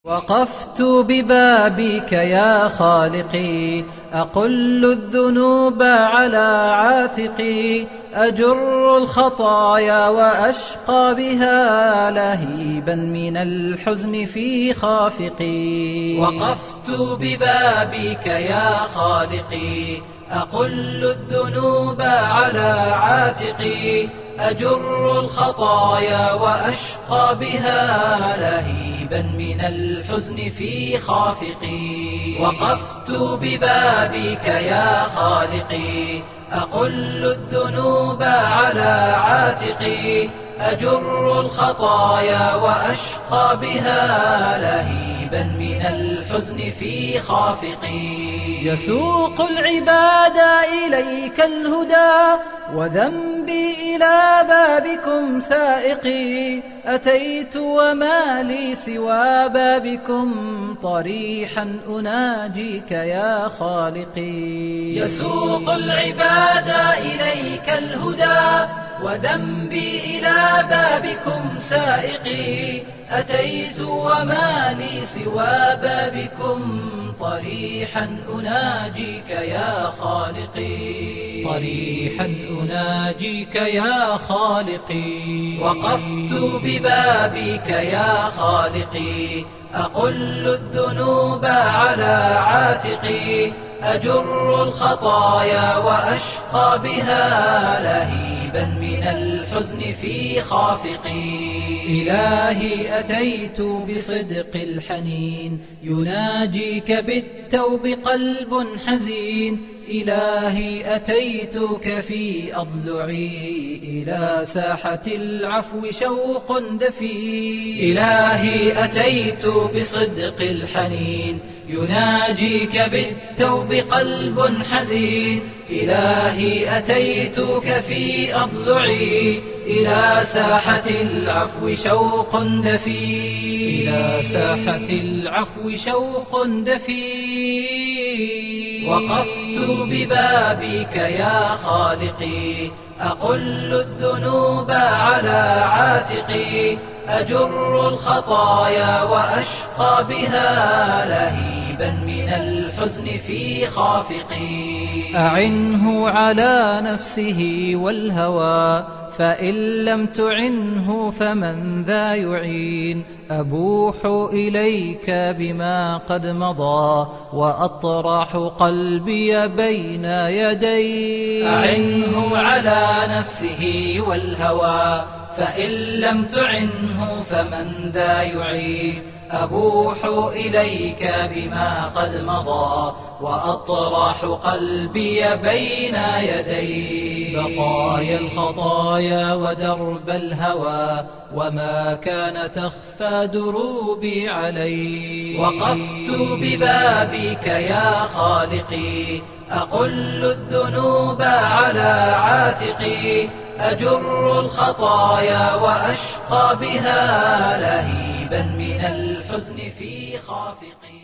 وقفت ببابك يا خالقي، أقل الذنوب على عاتقي، أجر الخطايا وأشقى بها لهيبا من الحزن في خافقي. وقفت ببابك يا خالقي، أقل الذنوب على عاتقي، أجر الخطايا وأشقى بها لهيبا من الحزن في خافقي. وقفت ببابك يا خالقي، أقل الذنوب على عاتقي، أجر الخطايا وأشقى بها لهيبا من الحزن في خافقي. يسوق العباد إليك الهدى، وذنبي إلى بابكم سائقي، أتيت وما لي سوى بابكم طريحا أناجيك يا خالقي. يسوق العباد إليك الهدى، وذنبي إلى بابكم سائقي، أتيت وما لي سوى بابكم طريحا أناجيك يا خالقي. طريحا أناجيك يا خالقي. وقفت ببابك يا خالقي، أقل الذنوب على عاتقي، أجر الخطايا وأشقى بها لهيبا من الحزن في خافقي. إلهي أتيت بصدق الحنين، يناجيك بالتوب قلب حزين. إلهي أتيتك في أضلعي، إلى ساحة العفو شوق دفين. إلهي أتيت بصدق الحنين، يناجيك بالتوب قلب حزين. إلهي أتيتك في أضلعي، إلى ساحة العفو شوق دفين. إلى ساحة العفو شوق دفين. وقفت ببابك يا خالقي، أقل الذنوب على عاتقي، أجر الخطايا وأشقى بها لهيبا من الحزن في خافقي. أعنه على نفسه والهوى، فإن لم تعنه فمن ذا يعين. أبوح إليك بما قد مضى، وأطرح قلبي بين يديك. أعنه على نفسه والهوى، فإن لم تعنه فمن ذا يعين. أبوح إليك بما قد مضى، وأطرح قلبي بين يديك. بقايا الخطايا ودرب الهوى، وما كان تخفى دروبي عليك. وقفت ببابك يا خالقي، أقل الذنوب على عاتقي، أجر الخطايا وأشقى بها لهيبا من الحزن في خافقي.